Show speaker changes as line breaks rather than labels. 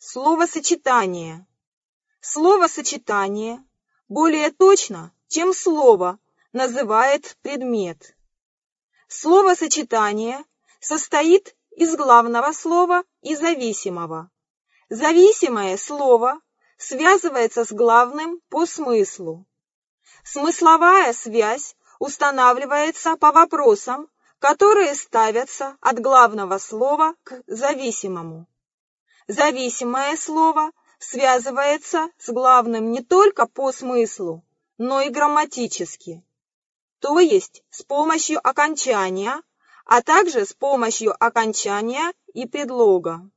Словосочетание. Словосочетание более точно, чем слово, называет предмет. Словосочетание состоит из главного слова и зависимого. Зависимое слово связывается с главным по смыслу. Смысловая связь устанавливается по вопросам, которые ставятся от главного слова к зависимому. Зависимое слово связывается с главным не только по смыслу, но и грамматически, то есть с помощью окончания, а также с помощью окончания и предлога.